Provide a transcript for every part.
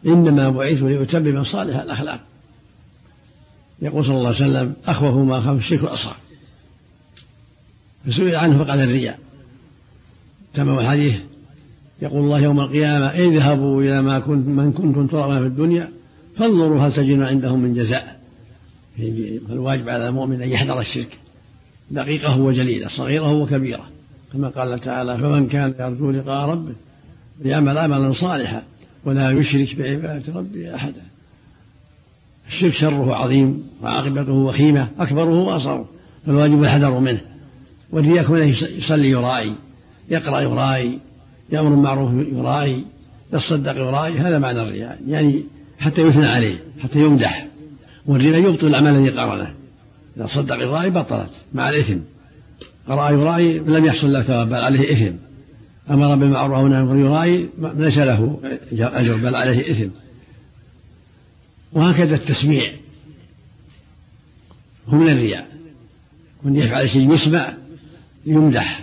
إنما بعثت لأتمم صالح الأخلاق. يقول صلى الله عليه وسلم أخوف ما أخاف الشرك الأصغر، فسئل عنه فقال الرياء. تمام الحديث. يقول الله يوم القيامة اذهبوا إلى من كنتم ترون في الدنيا فانظروا هل تجدون عندهم من جزاء. فالواجب على المؤمن أن يحذر الشرك دقيقه وجليله صغيره وكبيره، كما قال تعالى فمن كان يرجو لقاء ربه ليعمل عملا صالحا ولا يشرك بعبادة ربه أحدا. الشرك شره عظيم وعاقبته وخيمة، أكبره وأصغره، فالواجب الحذر منه. والرياء كونه يصلي يرائي، يقرأ يرائي، يأمر بالمعروف يرائي، يتصدق يرائي، هذا معنى الرياء، يعني حتى يثنى عليه، حتى يمدح. والرياء يبطل العمل الذي قرنه، إذا صدق يرائي بطلت مع الإثم، قرأ يرائي لم يحصل له ثواب بل عليه إثم، أمر بالمعروف ونهى عن المنكر يرائي ليس له أجر بل عليه إثم. وهكذا التسميع هو من الرياء، من يفعل شيء يسمع يمدح.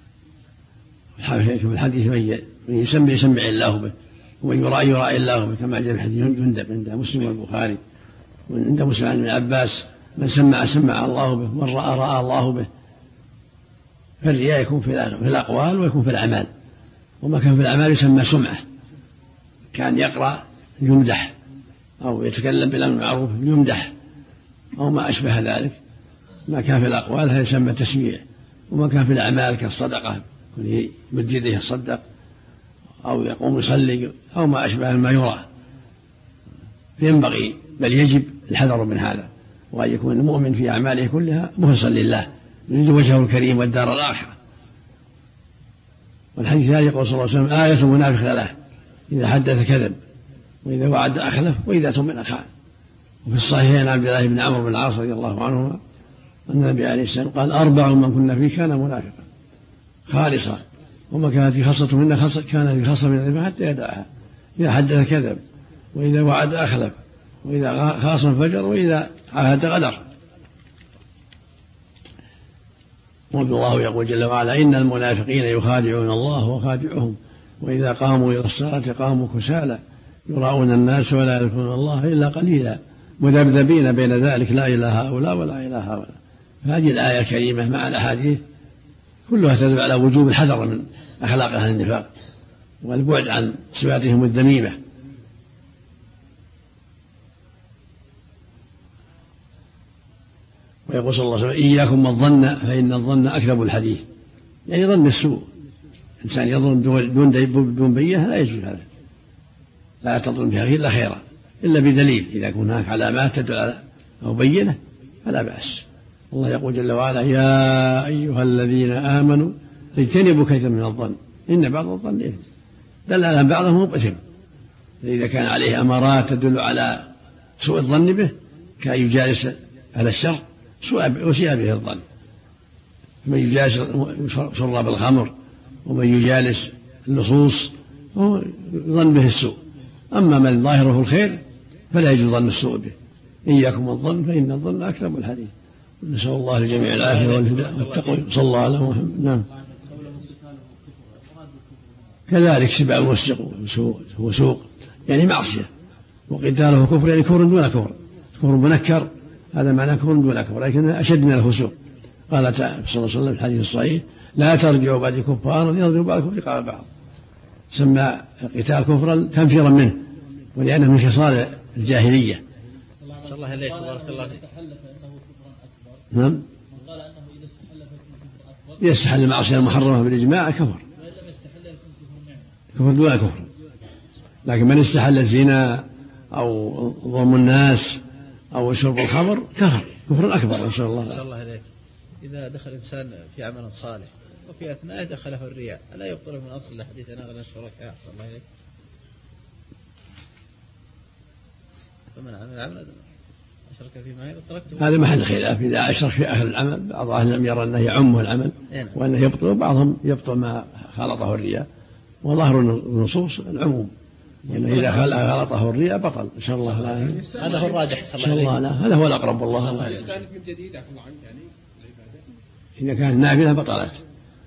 في الحديث من يسمع الله به ومن يرائي الله به، كما جاء في حديث جندب عند مسلم والبخاري وعند مسلم عن ابن عباس من سمع الله به ومن رأى الله به. فالرياء يكون في الأقوال ويكون في الأعمال، وما كان في الأعمال يسمى سمعة، كان يقرأ يمدح أو يتكلم بالأمر بالمعروف يمدح أو ما أشبه ذلك. ما كان في الأقوال هذا يسمى تسميع، وما كان في الأعمال كالصدقة يمد يده يصدق أو يقوم يصلي أو ما أشبه ما يرى. ينبغي بل يجب الحذر من هذا، وأن يكون المؤمن في أعماله كلها مخلصا لله يريد وجهه الكريم والدار الآخرة. والحديث الثاني يقول صلى الله عليه وسلم آية المنافق ثلاث: إذا حدث كذب، وإذا وعد أخلف، وإذا اؤتمن خان. وفي الصحيحين عن عبد الله بن عمرو بن العاص رضي الله عنهما أن النبي عليه السلام قال أربع من كنا فيه كان منافقا خالصا، وما كانت في خصلة منا كان في خصلة من العلم حتى يدعها: إذا حدث كذب، وإذا وعد أخلف، وإذا خاصم فجر، وإذا عاهد غدر. والله يقول جل وعلا إن المنافقين يخادعون الله وخادعهم وإذا قاموا إلى الصلاة قاموا كسالى يراءون الناس ولا يذكرون الله إلا قليلا مذبذبين بين ذلك لا إلى هؤلاء ولا إلى هؤلاء. هذه الآية الكريمة مع الأحاديث كلها تدل على وجوب الحذر من أخلاق أهل النفاق والبعد عن صفاتهم الذميمة. ويقول صلى الله عليه وسلم إياكم الظن فإن الظن أكذب الحديث، يعني ظن السوء، إنسان يظن دون بينة لا يجوز هذا، لا تظن فيها إلا خيرا إلا بدليل، إذا كان هناك علامات تدل على أو بينة فلا بأس. الله يقول جل وعلا يا أيها الذين آمنوا اجتنبوا كثيرا من الظن إن بعض الظن إثم، دل على بعضهم مؤثم، إذا كان عليه أمارات تدل على سوء الظن به كأن يجالس أهل الشر وسيء به الظن، من يجالس شراب الخمر ومن يجالس اللصوص هو ظن به السوء. أما من ظاهره الخير فلا يجوز ظن السوء به. إياكم الظن فإن الظن أكذب الحديث. نسأل الله لجميع العافية والهدى والتقوى صلى الله عليه وسلم. نعم. كذلك سباع المفسق وسوق يعني معصية، وقتاله كفر يعني كفر دون كفر، كفر منكر هذا معناه كفر دون كفر لكن أشد من الفسوق. قال صلى الله عليه وسلم في الحديث الصحيح لا ترجعوا بعد كفارا يضرب بعضكم رقاب بعض. سمى القتال كفرا تنفيرا منه ولأنه من خصال الجاهلية. صلى الله عليه وسلم. نعم. قال أنه إذا استحل فكفر أكبر، إذا استحل المعصية المحرمة بالإجماع كفر، كفر دون كفر. لكن من استحل الزنا أو ظلم الناس أو شرب الخمر كفر أكبر. إن شاء الله. صلى الله عليه. إذا دخل إنسان في عمل صالح وفي أثناء دخله الرياء ألا يبطل من أصل الحديث أنا غنى الشركاء؟ صلى الله عليه. فمن عمل عملا أشرك فيما تركته هذا محل خلاف. إذا أشرك في آخر العمل بعض أهل لم يرى أنه يعمه العمل وأنه يبطل، بعضهم يبطل ما خالطه الرياء، وظهر النصوص العموم وأنه إذا خالطه الرياء بطل. إن شاء الله لا. هذا هو الراجح. إن شاء الله لا. هذا هو الأقرب والله. إذا كانت نافلة بطلت،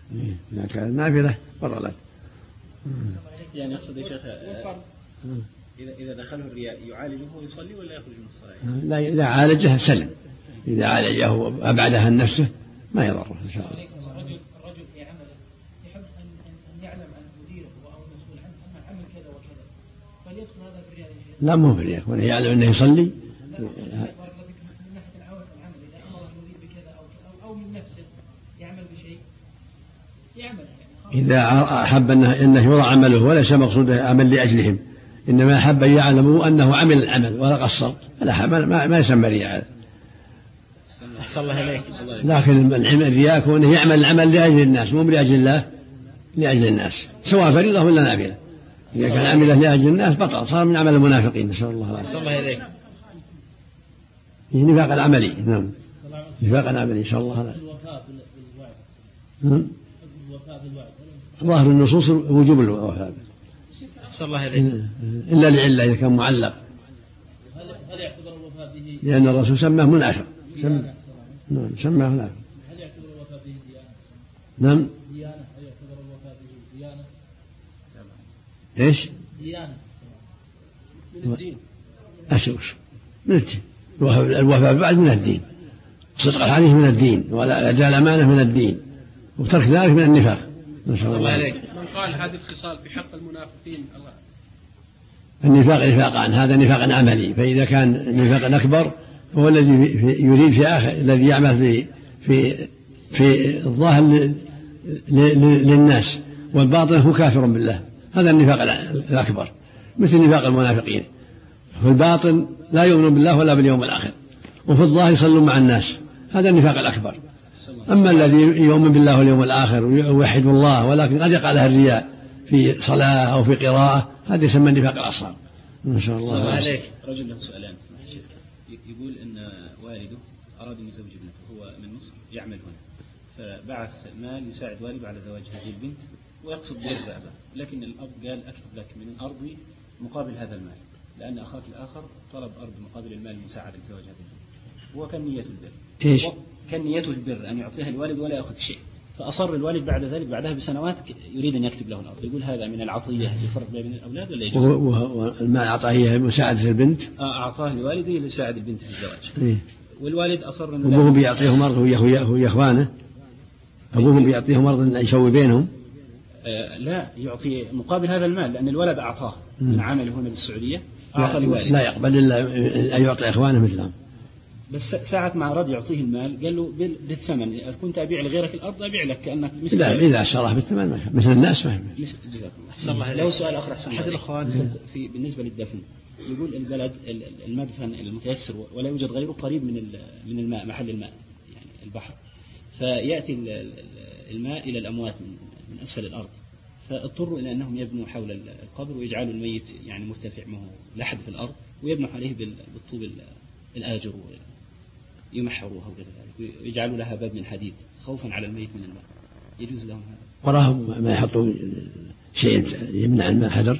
إذا كانت نافلة بطلت. يعني يقصد يا شيخ إذا دخله الرياء يعالجه ويصلي ولا يخرج من الصلاة؟ لا، إذا عالجه سلم، إذا عالجه وأبعدها عن نفسه ما يضره إن شاء الله. الرجل في عمله يحب أن يعلم عن مديره أو المسؤول عنه أن عمل كذا وكذا، فليدخل هذا في الرياء؟ لا، مو في الرياء، يكون يعلم أنه يصلي. من ناحية العمل إذا أمر المدير بكذا أو من نفسه يعمل بشيء يعمل. إذا أحب أنه يرى عمله وليس مقصوده عمل لأجلهم، إنما أحب أن يعلموا أنه عمل العمل ولا قصر، ما يسمى رياء. أحسن الله إليك. لكن الرياء كونه يعمل العمل لأجل الناس مو لأجل الله، لأجل الناس، سواء فريضة ولا نافلة. إذا كان عمله لأجل الناس بطل، صار من عمل المنافقين، نسأل الله العافية. أحسن الله إليك. نفاق العملي. نعم، نفاق العملي إن شاء الله. ظاهر النصوص وجوب الوفاء. أحسن الله إليك. إلا لعلة إذا كان معلق. هل يعتبر الوفاء به؟ لأن الرسول سماه منافق. نعم، سماه منافق. هل يعتبر الوفاء به ديانة؟ نعم. ديانة، هل يعتبر الوفاء به ديانة؟ إيش؟ ديانة من الدين. أشوش من الدين. الوفاء بعد من الدين، صدق الحديث من الدين، وأداء الأمانة من الدين، وترك ذلك من النفاق. نسأل الله عليك. من قال هذه الخصال في حق المنافقين النفاق نفاقان، هذا نفاق عملي، فإذا كان نفاقا أكبر هو الذي يريد في آخر، الذي يعمل في الظاهر للناس، والباطن هو كافر بالله، هذا النفاق الأكبر، مثل نفاق المنافقين. في الباطن لا يؤمن بالله ولا باليوم الآخر، وفي الظاهر يصلون مع الناس، هذا النفاق الأكبر. أما الذي يؤمن بالله واليوم الآخر ويوحد الله ولكن قد يقع له الرياء في صلاة أو في قراءة، هذا يسمى النفاق الأصغر. ما شاء الله عليك. رجل له سؤالان، يقول أن والده أراد أن يزوج ابنته، هو من مصر يعمل هنا، فبعث مال يساعد والده على زواج هذه البنت ويقصد بيرزق، لكن الأب قال أكتب لك من أرضي مقابل هذا المال، لأن أخاك الآخر طلب أرض مقابل المال المساعدة لزواج هذه البنت، وكان نيته البر. إيش؟ كان نيته البر أن يعطيها الوالد ولا يأخذ شيء، فأصر الوالد بعد ذلك بعدها بسنوات يريد أن يكتب له الأرض. يقول هذا من العطية يفرق بين الأولاد ولا يجوز؟ والمال أعطاه مساعدة البنت؟ أعطاه لوالده ليساعد البنت في الزواج. إيه؟ والوالد أصر أن أبوهم بيعطيهم أرض ويا إخوانه، أبوهم بيعطيهم أرض أن يسوي بينهم. لا، يعطي مقابل هذا المال، لأن الولد أعطاه من عمل هنا بالسعودية، أعطى الوالد. لا يقبل إلا أن يعطي إخوانه مثلهم. بس ساعة ما أراد يعطيه المال قال له بالثمن، كنت أبيع لغيرك الأرض أبيع لك كأنك مثل. لا، إذا شراه بالثمن مثل الناس ما أحسن الله. لو سؤال آخر أحسن أحد الأخوان بالنسبة للدفن، يقول البلد المدفن المتيسر ولا يوجد غيره قريب من الماء، محل الماء يعني البحر، فيأتي الماء إلى الأموات من أسفل الأرض، فاضطروا إلى أنهم يبنوا حول القبر ويجعلوا الميت يعني مرتفع معه لحد في الأرض، ويبنوا عليه بالطوب الآجر يمحروها وغير ذلك، ويجعلوا لها باب من حديد خوفا على الميت من الماء. يجوز لهم هذا؟ وراهم ما يحطوا شيء يمنع الماء، حجر؟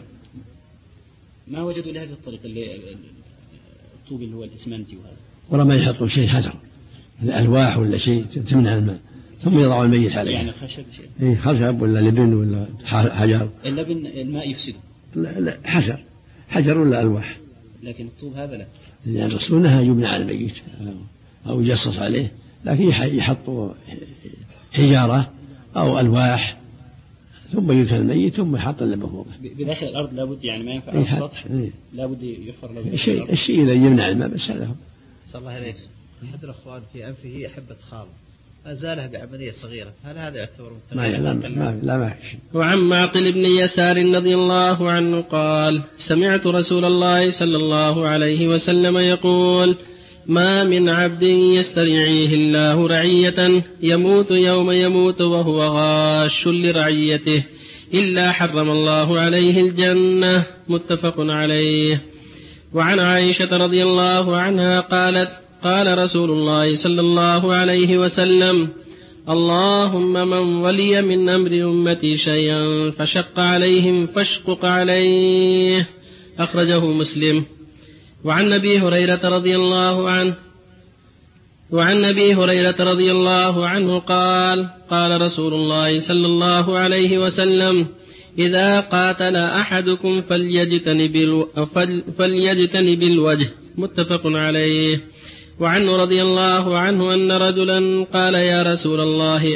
ما وجدوا لهذه الطريقة اللي الطوب اللي هو الإسمنتي وهذا. ورا ما يحطوا شيء حجر، الألواح ولا شيء تمنع الماء، ثم يضعوا الميت عليه. يعني خشب شيء؟ إيه، خشب ولا لبن ولا حجر. اللبن الماء يفسده. لا، حجر ولا ألواح. لكن الطوب هذا لا. يعني الرسول نهى يبنى على الميت أو يجصص عليه، لكن يحطوا حجارة أو ألواح ثم يدفن الميت ثم يحط اللبن فوقه. بداخل الأرض لابد، يعني ما ينفع على السطح، لابد يحفر له الشيء اللي يمنع الماء بس هذا هو. صلى الله عليه وسلم. أحد الأخوان في أنفه حبة خال أزالها بعملية صغيرة، هل هذا يعتبر متغير؟ ما في شيء. وعن معقل بن يسار رضي الله عنه قال: سمعت رسول الله صلى الله عليه وسلم يقول: ما من عبد يسترعيه الله رعية يموت يوم يموت وهو غاش لرعيته إلا حرم الله عليه الجنة. متفق عليه. وعن عائشة رضي الله عنها قالت: قال رسول الله صلى الله عليه وسلم: اللهم من ولي من أمر أمتي شيئا فشق عليهم فاشقق عليه. أخرجه مسلم. وعن أبي هريرة رضي الله عنه قال: قال رسول الله صلى الله عليه وسلم: إذا قاتل أحدكم فليجتنب الوجه. متفق عليه. وعنه رضي الله عنه أن رجلا قال يا رسول الله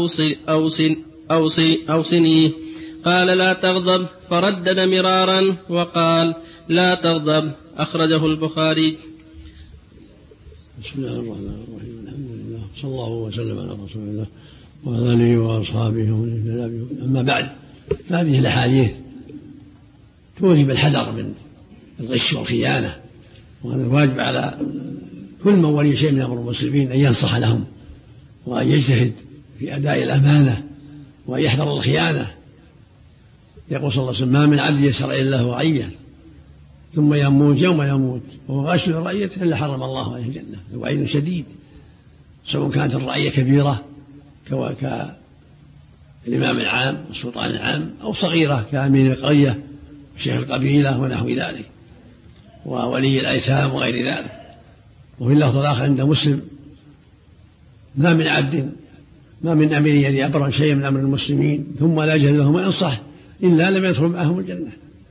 أوصني. قال لا تغضب، فردد مرارا وقال لا تغضب. أخرجه البخاري. بسم الله الرحمن الرحيم. الحمد لله صلى الله وسلم على رسول الله وعلى آله وأصحابه ومن اهتدى بهداه. أما بعد، هذه الأحاديث توجب الحذر من الغش والخيانة، وهذا الواجب على كل من ولي شيء من أمر المسلمين أن ينصح لهم وأن يجتهد في أداء الأمانة وأن يحذر الخيانة. يقول صلى الله عليه وسلم ما من عبد يسر إلا له رعية ثم يموت يوم يموت وهو غاش للرعية إلا حرم الله عليه الجنة. الوعيد شديد، سواء كانت الرعية كبيرة كالإمام العام والسلطان العام، أو صغيرة كأمين القرية وشيخ القبيلة ونحو ذلك وولي الأيتام وغير ذلك. وفي اللفظ الآخر عند مسلم ما من أمير يلي أبرا شيئا من أمر المسلمين ثم لا يجهل لهم وينصح إلا لم يدخل معهم الجنة.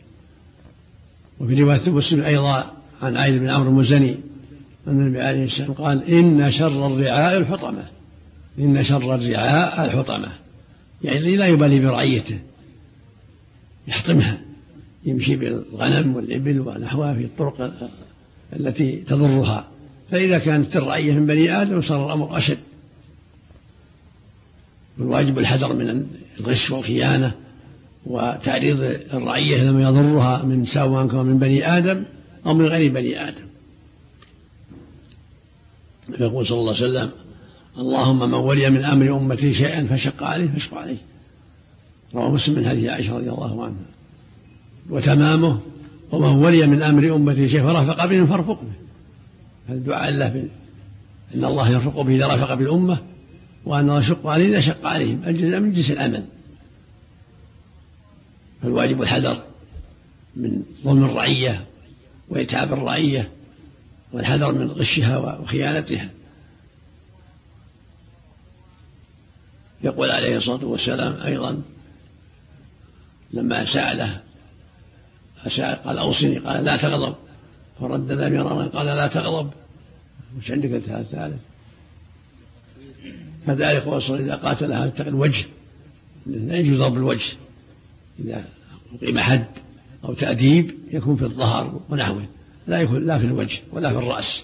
وفي رواية مسلم أيضا عن عائذ بن عمرو المزني أن النبي عليه السلام قال إن شر الرعاء الحطمة. إن شر الرعاء الحطمة، يعني لا يبالي برعيته، يحطمها، يمشي بالغنم والإبل ونحوها في الطرق التي تضرها. فإذا كانت الرعية من بني آدم صار الأمر أشد. والواجب الحذر من الغش والخيانة وتعريض الرعية لما يضرها من سواء كان من بني آدم أو من غير بني آدم. يقول صلى الله عليه وسلم اللهم من ولي من أمر أمتي شيئا فشق عليه فاشق عليه. رواه مسلم من حديث عائشة رضي الله عنها. وتمامه ومن ولي من أمر أمتي شيئا فرفق بهم فارفق به. هذا الدعاء له إن الله يرفق به إذا رفق بالأمة، وأن الله يشق عليه إذا شق عليهم. الجزاء من جنس العمل. فالواجب الحذر من ظلم الرعية وإتعاب الرعية، والحذر من غشها وخيانتها. يقول عليه الصلاة والسلام أيضا لما سأله قال أوصني، قال لا تغضب، فردد مرارا قال لا تغضب. وش عندك الثالث؟ كذلك وصل إذا قاتلها اتق الوجه، لا يجوز ضرب الوجه. إذا أقيم حد أو تأديب يكون في الظهر ونحوه، لا يكون لا في الوجه ولا في الرأس.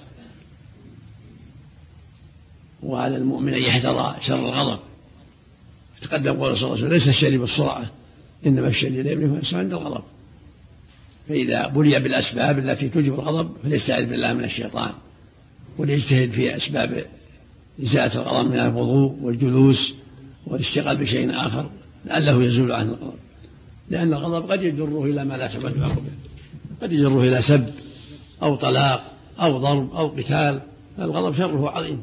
وعلى المؤمن أن يحذر شر الغضب. تقدم قول صلى الله عليه وسلم ليس الشر بالسرعة إنما الشر لا يملك الإنسان عند الغضب. فإذا بلي بالأسباب التي توجب الغضب فليستعذ بالله من الشيطان، وليجتهد في أسباب إزالة الغضب من الوضوء والجلوس والاشتغال بشيء آخر لعله يزول عن الغضب. لأن الغضب قد يجره إلى ما لا تمد عقبه، قد يجره إلى سب أو طلاق أو ضرب أو قتال. فالغضب شره عظيم.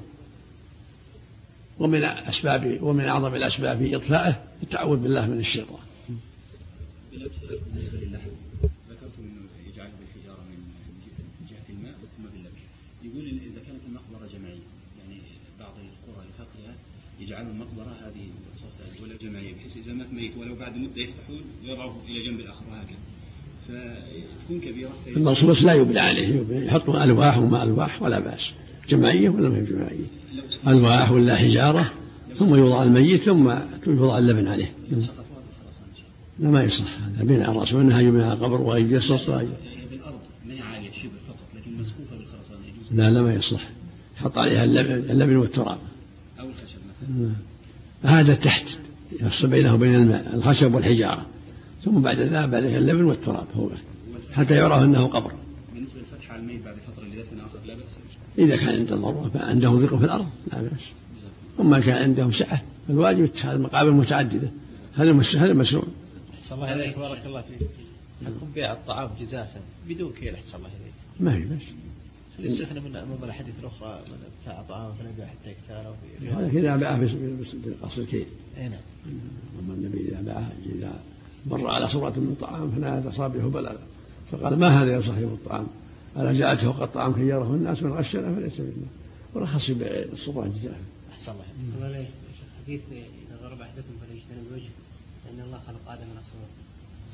ومن أعظم الأسباب في إطفائه التعوذ بالله من الشيطان. بالنسبة للحم ذكرت أنه يجعل بالحجارة من جهة الماء ثم باللبن. يقول إذا كانت المقبرة جماعية، يعني بعض القرى لفقرها يجعلوا المقبرة هذه ولا جماعية، بحيث إذا مات ميت ولو بعد مدة يفتحون ويضعوه إلى جنب الآخر وهكذا، فتكون كبيرة. المصوص لا يبلى عليه، يحطوا ألواح وما ألواح ولا بأس. جماعية ولا ما هي جماعية؟ ألواح ولا حجارة، ثم يوضع الميت ثم يوضع اللبن عليه. لا ما يصح هذا بين الرأس وأنها يبنى على قبر ويجسس. بالأرض ما هي عالية شبه فقط لكن مسقوفة بالخرسانة يجوز. لا ما يصلح، يحط عليها اللبن والتراب أو الخشب مثلا. هذا تحت يفصل بينه وبين الماء الخشب والحجارة، ثم بعد ذلك عليها اللبن والتراب هو حتى يعرف أنه قبر. بالنسبة للفتح على الميت بعد فترة لدفن آخر لا بأس. إذا كان عند ضرورة فعندهم ضيق في الأرض لا بأس. وما كان عندهم سعة فالواجب اتخاذ مقابر متعددة. هذا مسؤول. أحسن الله إليك بارك الله فيك. يكون بيع الطعام جزافا بدون كيل أحسن الله إليك. ما هي بس. الاستثناء من أمام الحديث الأخرى من بتاع طعام فنبيع حتى يكتاله. هذا كذا باعه بقصر الكيل. أي نعم. أما النبي إذا باعه إذا مر على صورة من طعام فنادى أصابعه بلغ فقال ما هذا يا صاحب الطعام؟ ألا جاءته قد طعام خيره الناس من غشنا فليس منا. ورخص بالصورة الجزافة. أحسن الله. أحسن الله إليك. حديث إذا غرب أحدكم فليجتنب الوجه فإن الله خلق آدم من الصور.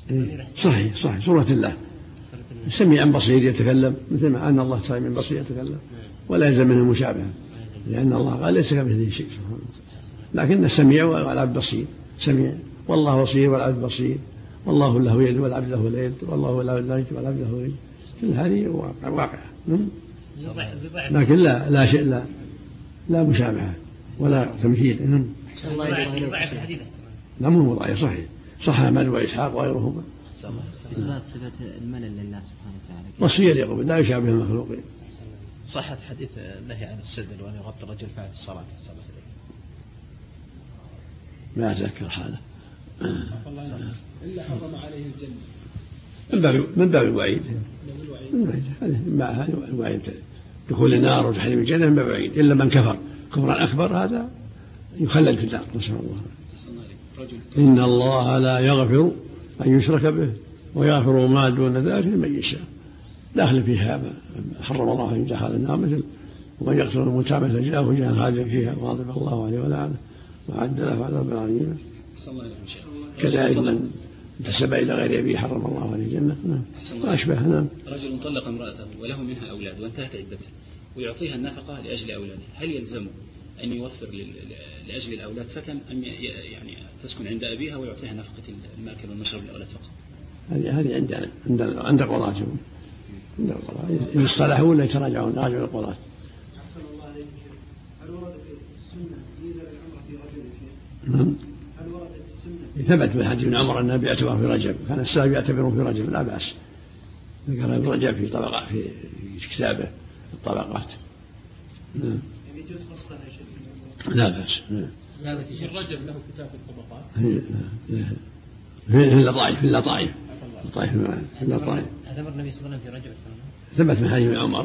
صحيح سورة الله. سميع بصير يتكلم مثل ما أن الله سميع بصير يتكلم، ولا يلزم منه مشابهة، لأن الله قال ليس كمثله شيء سبحانه، لكن السميع والعبد بصير، سميع والله بصير والعبد بصير، والله له يد والعبد له يد، والله له يد والعبد له يد، كل هذه واقع. لكن لا شيء، لا مشابهة ولا تمثيل. أحسن الله ضعيف الحديث. لا مو ضعيف، صح أحمد وإسحاق وغيرهما. إثبات صفة الملل لله سبحانه وتعالى وصفية يقول لا يشابه المخلوقين. صحت حديث النهي عن السدل وأن يغطي الرجل فعل في الصلاة. ما أتذكر هذا. إلا حرم عليه الجنة من باب الوعيد. هذا الوعيد دخول النار وتحريم الجنة من باب الوعيد، إلا من كفر كفرا أكبر هذا يخلد في النار، نسأل الله. إن الله لا يغفر أن يشرك به ويغفر ما دون ذلك لمن يشاء. داخل فيها ما حرم الله أن يدخل النار، مثل ومن يقتل المتعمد فجاءه وجاء خالدا فيها وغضب الله عليه ولعنه وأعد له عذابا عظيما. كذلك من انتسب إلى غير أبيه حرم الله عليه الجنة. وأشبه. رجل طلق امرأته وله منها أولاد وانتهت عدتها ويعطيها النفقة لأجل أولاده، هل يلزمه أن يوفر لأجل الأولاد سكن، أم يعني تسكن عند أبيها ويعطيها نفقة الماكل والمشرب للأولاد فقط؟ هذه عند قضاة. إن اصطلحوا ولا يتراجعون راجعوا القضاة. أحسن الله عليك. هل ورد في السنة ميزة العمرة في رجب فيها؟ هل ورد في السنة؟ ثبت في حديث ابن عمر أنه بيعتبر في رجب، كان السلف يعتبرون في رجب لا بأس. ذكر ابن رجب في طبقات في كتابه الطبقات. يعني يجوز قصدها يا شيخ؟ لا بأس. الرجب له كتاب الطبقات. في اللطائف. اعتبر النبي صلى الله عليه وسلم في رجب ثبت من حديث ابن عمر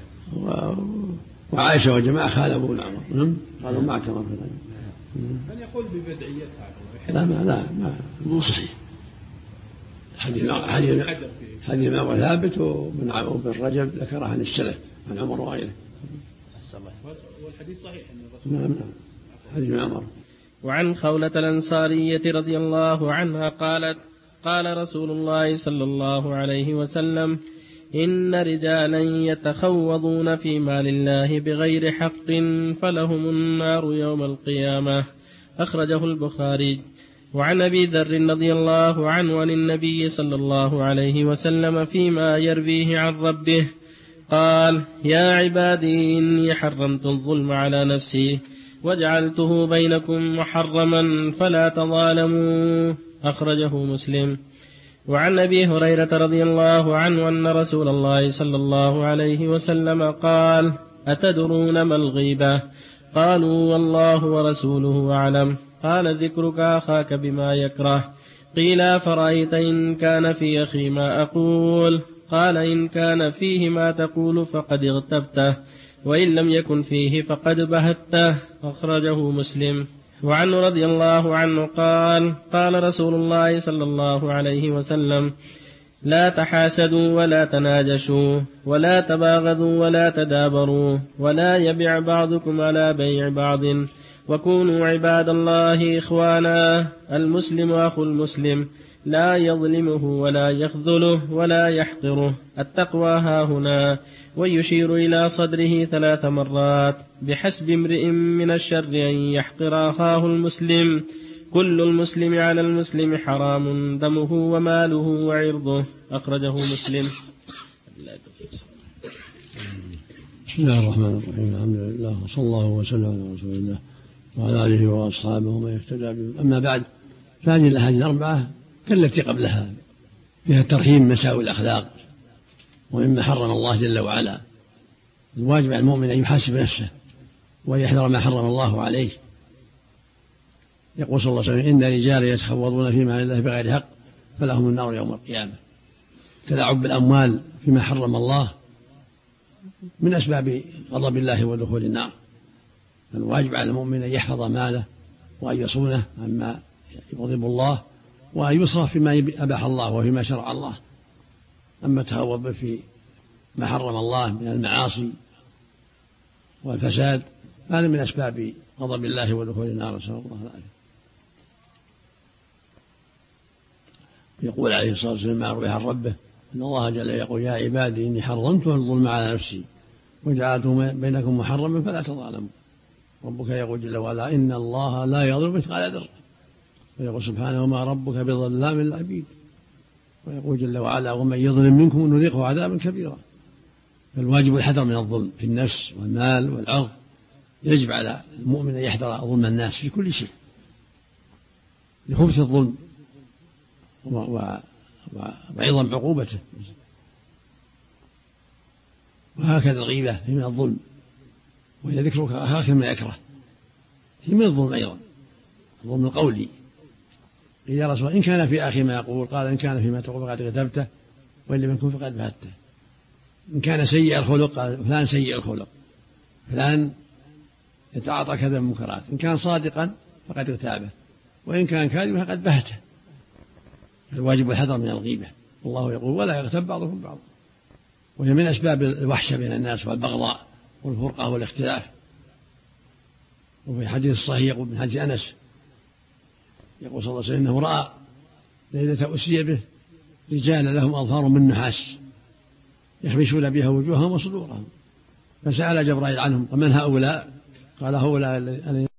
وعائشة وجماعة خالفوا ابن عمر، قالوا ما اعتبر في رجب. من يقول ببدعيتها؟ لا مو صحيح. حديث ابن عمر ثابت، وابن رجب ذكره عن السلف عن عمر وغيره. والحديث صحيح. نعم حديث ابن عمر. وعن خولة الأنصارية رضي الله عنها قالت: قال رسول الله صلى الله عليه وسلم: إن رجالا يتخوضون في مال الله بغير حق فلهم النار يوم القيامة. أخرجه البخاري. وعن أبي ذر رضي الله عنه عن النبي صلى الله عليه وسلم فيما يرويه عن ربه قال: يا عبادي إني حرمت الظلم على نفسي وجعلته بينكم محرما فلا تظالموا. أخرجه مسلم. وعن أبي هريرة رضي الله عنه أن رسول الله صلى الله عليه وسلم قال: أتدرون ما الغيبة؟ قالوا: والله ورسوله أعلم. قال: ذكرك أخاك بما يكره. قيل: فرأيت إن كان في أخي ما أقول؟ قال: إن كان فيه ما تقول فقد اغتبته، وإن لم يكن فيه فقد بهته. أخرجه مسلم. وعنه رضي الله عنه قال: قال رسول الله صلى الله عليه وسلم: لا تحاسدوا ولا تناجشوا ولا تباغضوا ولا تدابروا ولا يبع بعضكم على بيع بعض، وكونوا عباد الله إخوانا. المسلم أخو المسلم، لا يظلمه ولا يخذله ولا يحقره. التقوى هاهنا. ويشير إلى صدره 3 مرات: بحسب امرئ من الشر أن يحقر أخاه المسلم. كل المسلم على المسلم حرام دمه وماله وعرضه. أخرجه مسلم. بسم الله الرحمن الرحيم. الحمد لله وصلى الله وسلم على رسول الله وعلى آله وأصحابه ومن اهتدى به. أما بعد، فهذه الأحاديث الأربعة كالتي قبلها فيها ترهيب مساوئ الأخلاق ومما حرم الله جل وعلا. الواجب على المؤمن أن يحاسب نفسه ويحذر ما حرم الله عليه. يقول صلى الله عليه وسلم: إن رجال يتخوضون في مال الله بغير حق فلهم النار يوم القيامة. تلاعب بالأموال فيما حرم الله من أسباب غضب الله ودخول النار. الواجب على المؤمن أن يحفظ ماله وأن يصونه عما يغضب الله، وأن يصرف فيما أباح الله وفيما شرع الله. أما التخوض في ما حرم الله من المعاصي والفساد هذا من أسباب غضب الله ودخول النار، نسأل الله العافية. يقول عليه الصلاة والسلام ما روي عن ربه إن الله جل يقول يا عبادي إني حرمت الظلم على نفسي وجعلته بينكم محرما فلا تظالموا. ربك يقول جل وعلا إن الله لا يظلم مثقال ذرة، ويقول سبحانه وما ربك بظلام للعبيد، ويقول جل وعلا ومن يظلم منكم نذيقه عذابا كبيرا. فالواجب الحذر من الظلم في النفس والمال والعرض، يجب على المؤمن أن يحذر ظلم الناس في كل شيء لخبث الظلم وعظم عقوبته. وهكذا الغيبة هي من الظلم، وهي ذكرك أخاك ما يكره هي من الظلم أيضا، الظلم القولي. قيل يا رسول الله إن كان في أخي ما يقول، قال إن كان فيما تقول فقد كتبته وإن لم يكن فقد بهته. إن كان سيء الخلق قال فلان سيء الخلق، فلان يتعاطى كذا المنكرات، إن كان صادقا فقد اغتابه، وإن كان كاذبا فقد بهته. الواجب الحذر من الغيبة، والله يقول ولا يغتب بعضكم بعضا، وهي من أسباب الوحشة بين الناس والبغضاء والفرقة والاختلاف. وفي حديث الصحيح يقول من حديث أنس يقول صلى الله عليه وسلم إنه رأى ليلة أسري به رجال لهم أظفار من نحاس يخمشون بها وجوههم وصدورهم، فسأل جبرائيل عنهم ومن هؤلاء؟ قال هؤلاء